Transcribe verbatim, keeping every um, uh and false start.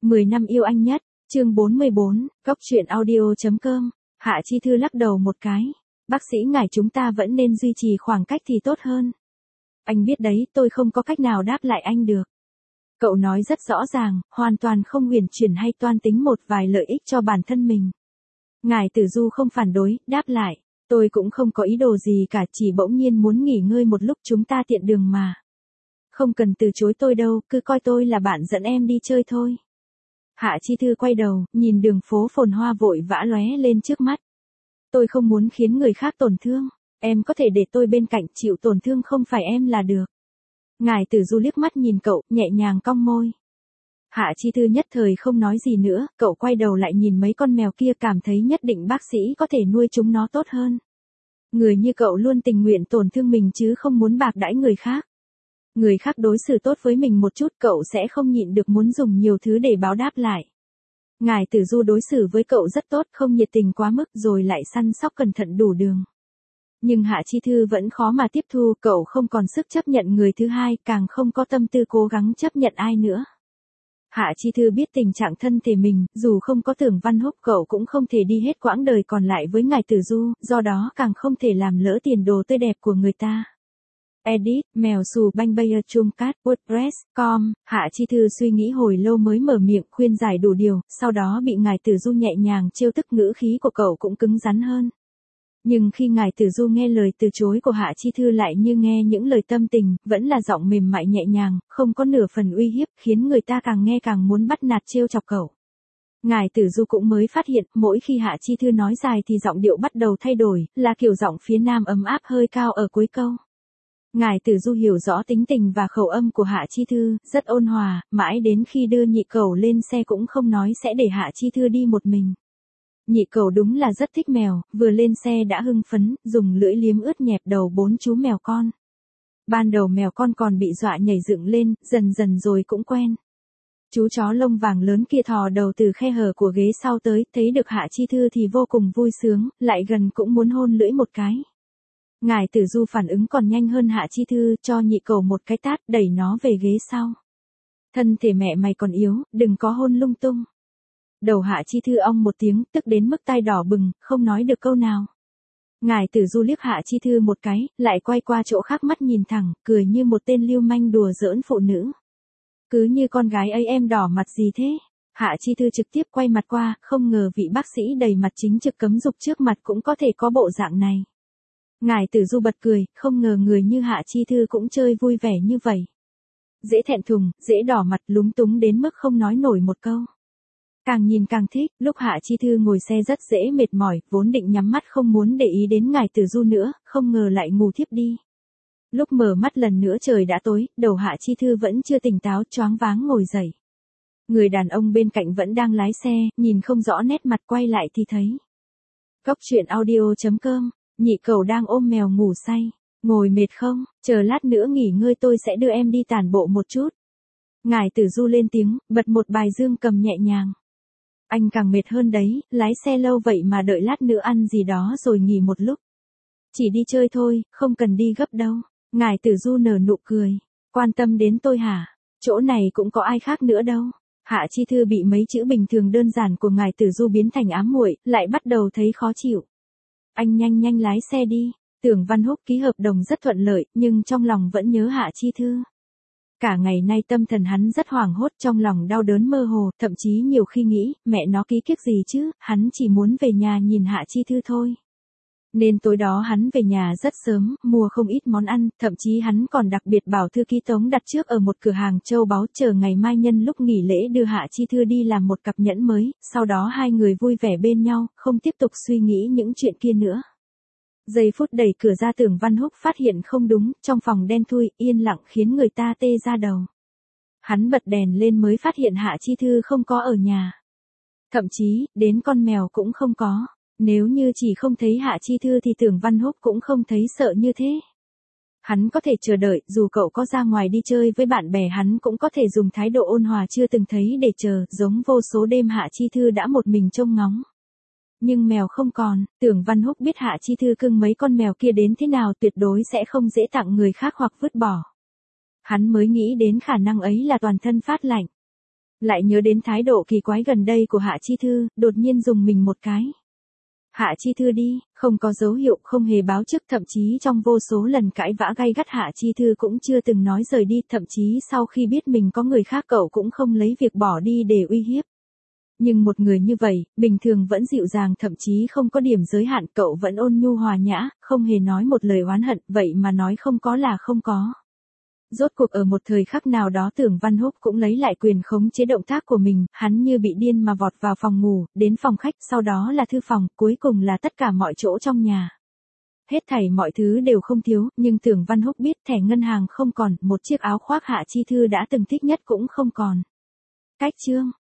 mười năm yêu anh nhất, chương bốn mươi bốn, góc truyện audio.com, Hạ Chi Thư lắc đầu một cái. Bác sĩ ngài chúng ta vẫn nên duy trì khoảng cách thì tốt hơn. Anh biết đấy, tôi không có cách nào đáp lại anh được. Cậu nói rất rõ ràng, hoàn toàn không huyền chuyển hay toan tính một vài lợi ích cho bản thân mình. Ngài Tử Du không phản đối, đáp lại. Tôi cũng không có ý đồ gì cả, chỉ bỗng nhiên muốn nghỉ ngơi một lúc, chúng ta tiện đường mà. Không cần từ chối tôi đâu, cứ coi tôi là bạn dẫn em đi chơi thôi. Hạ Chi Thư quay đầu, nhìn đường phố phồn hoa vội vã lóe lên trước mắt. Tôi không muốn khiến người khác tổn thương, em có thể để tôi bên cạnh, chịu tổn thương không phải em là được. Ngài Tử Du liếc mắt nhìn cậu, nhẹ nhàng cong môi. Hạ Chi Thư nhất thời không nói gì nữa, cậu quay đầu lại nhìn mấy con mèo kia, cảm thấy nhất định bác sĩ có thể nuôi chúng nó tốt hơn. Người như cậu luôn tình nguyện tổn thương mình chứ không muốn bạc đãi người khác. Người khác đối xử tốt với mình một chút, cậu sẽ không nhịn được muốn dùng nhiều thứ để báo đáp lại. Ngài Tử Du đối xử với cậu rất tốt, không nhiệt tình quá mức, rồi lại săn sóc cẩn thận đủ đường. Nhưng Hạ Chi Thư vẫn khó mà tiếp thu, cậu không còn sức chấp nhận người thứ hai, càng không có tâm tư cố gắng chấp nhận ai nữa. Hạ Chi Thư biết tình trạng thân thể mình, dù không có Tưởng Văn Húc cậu cũng không thể đi hết quãng đời còn lại với Ngài Tử Du, do đó càng không thể làm lỡ tiền đồ tươi đẹp của người ta. Edit, mèo xù banh bayer chum cat wordpress chấm com, Hạ Chi Thư suy nghĩ hồi lâu mới mở miệng khuyên giải đủ điều, sau đó bị Ngài Tử Du nhẹ nhàng trêu tức, ngữ khí của cậu cũng cứng rắn hơn. Nhưng khi Ngài Tử Du nghe lời từ chối của Hạ Chi Thư lại như nghe những lời tâm tình, vẫn là giọng mềm mại nhẹ nhàng, không có nửa phần uy hiếp, khiến người ta càng nghe càng muốn bắt nạt trêu chọc cậu. Ngài Tử Du cũng mới phát hiện, mỗi khi Hạ Chi Thư nói dài thì giọng điệu bắt đầu thay đổi, là kiểu giọng phía nam ấm áp hơi cao ở cuối câu. Ngài Tử Du hiểu rõ tính tình và khẩu âm của Hạ Chi Thư, rất ôn hòa, mãi đến khi đưa nhị cẩu lên xe cũng không nói sẽ để Hạ Chi Thư đi một mình. Nhị cẩu đúng là rất thích mèo, vừa lên xe đã hưng phấn, dùng lưỡi liếm ướt nhẹp đầu bốn chú mèo con. Ban đầu mèo con còn bị dọa nhảy dựng lên, dần dần rồi cũng quen. Chú chó lông vàng lớn kia thò đầu từ khe hở của ghế sau tới, thấy được Hạ Chi Thư thì vô cùng vui sướng, lại gần cũng muốn hôn lưỡi một cái. Ngài Tử Du phản ứng còn nhanh hơn Hạ Chi Thư, cho nhị cẩu một cái tát, đẩy nó về ghế sau. Thân thể mẹ mày còn yếu, đừng có hôn lung tung. Đầu Hạ Chi Thư ong một tiếng, tức đến mức tai đỏ bừng, không nói được câu nào. Ngài Tử Du liếc Hạ Chi Thư một cái, lại quay qua chỗ khác, mắt nhìn thẳng, cười như một tên lưu manh đùa giỡn phụ nữ. Cứ như con gái ấy, em đỏ mặt gì thế? Hạ Chi Thư trực tiếp quay mặt qua, không ngờ vị bác sĩ đầy mặt chính trực cấm dục trước mặt cũng có thể có bộ dạng này. Ngài Tử Du bật cười, không ngờ người như Hạ Chi Thư cũng chơi vui vẻ như vậy. Dễ thẹn thùng, dễ đỏ mặt, lúng túng đến mức không nói nổi một câu. Càng nhìn càng thích, lúc Hạ Chi Thư ngồi xe rất dễ mệt mỏi, vốn định nhắm mắt không muốn để ý đến Ngài Tử Du nữa, không ngờ lại ngủ thiếp đi. Lúc mở mắt lần nữa trời đã tối, đầu Hạ Chi Thư vẫn chưa tỉnh táo, choáng váng ngồi dậy. Người đàn ông bên cạnh vẫn đang lái xe, nhìn không rõ nét mặt, quay lại thì thấy. Góc truyện audio.com, nhị cẩu đang ôm mèo ngủ say. Ngồi mệt không, chờ lát nữa nghỉ ngơi tôi sẽ đưa em đi tản bộ một chút. Ngài Tử Du lên tiếng, bật một bài dương cầm nhẹ nhàng. Anh càng mệt hơn đấy, lái xe lâu vậy mà, đợi lát nữa ăn gì đó rồi nghỉ một lúc. Chỉ đi chơi thôi, không cần đi gấp đâu. Ngài Tử Du nở nụ cười. Quan tâm đến tôi hả? Chỗ này cũng có ai khác nữa đâu. Hạ Chi Thư bị mấy chữ bình thường đơn giản của Ngài Tử Du biến thành ám muội, lại bắt đầu thấy khó chịu. Anh nhanh nhanh lái xe đi. Tưởng Văn Húc ký hợp đồng rất thuận lợi, nhưng trong lòng vẫn nhớ Hạ Chi Thư. Cả ngày nay tâm thần hắn rất hoảng hốt, trong lòng đau đớn mơ hồ, thậm chí nhiều khi nghĩ, mẹ nó ký kiếc gì chứ, hắn chỉ muốn về nhà nhìn Hạ Chi Thư thôi. Nên tối đó hắn về nhà rất sớm, mua không ít món ăn, thậm chí hắn còn đặc biệt bảo thư ký Tống đặt trước ở một cửa hàng châu báu, chờ ngày mai nhân lúc nghỉ lễ đưa Hạ Chi Thư đi làm một cặp nhẫn mới, sau đó hai người vui vẻ bên nhau, không tiếp tục suy nghĩ những chuyện kia nữa. Giây phút đẩy cửa ra, Tưởng Văn Húc phát hiện không đúng, trong phòng đen thui, yên lặng khiến người ta tê da đầu. Hắn bật đèn lên mới phát hiện Hạ Chi Thư không có ở nhà. Thậm chí, đến con mèo cũng không có. Nếu như chỉ không thấy Hạ Chi Thư thì Tưởng Văn Húc cũng không thấy sợ như thế. Hắn có thể chờ đợi, dù cậu có ra ngoài đi chơi với bạn bè hắn cũng có thể dùng thái độ ôn hòa chưa từng thấy để chờ, giống vô số đêm Hạ Chi Thư đã một mình trông ngóng. Nhưng mèo không còn, Tưởng Văn Húc biết Hạ Chi Thư cưng mấy con mèo kia đến thế nào, tuyệt đối sẽ không dễ tặng người khác hoặc vứt bỏ. Hắn mới nghĩ đến khả năng ấy là toàn thân phát lạnh. Lại nhớ đến thái độ kỳ quái gần đây của Hạ Chi Thư, đột nhiên dùng mình một cái. Hạ Chi Thư đi, không có dấu hiệu, không hề báo trước, thậm chí trong vô số lần cãi vã gay gắt Hạ Chi Thư cũng chưa từng nói rời đi, thậm chí sau khi biết mình có người khác cậu cũng không lấy việc bỏ đi để uy hiếp. Nhưng một người như vậy, bình thường vẫn dịu dàng, thậm chí không có điểm giới hạn, cậu vẫn ôn nhu hòa nhã, không hề nói một lời oán hận, vậy mà nói không có là không có. Rốt cuộc ở một thời khắc nào đó Tưởng Văn Húc cũng lấy lại quyền khống chế động tác của mình, hắn như bị điên mà vọt vào phòng ngủ, đến phòng khách, sau đó là thư phòng, cuối cùng là tất cả mọi chỗ trong nhà. Hết thảy mọi thứ đều không thiếu, nhưng Tưởng Văn Húc biết thẻ ngân hàng không còn, một chiếc áo khoác Hạ Chi Thư đã từng thích nhất cũng không còn. Cách chương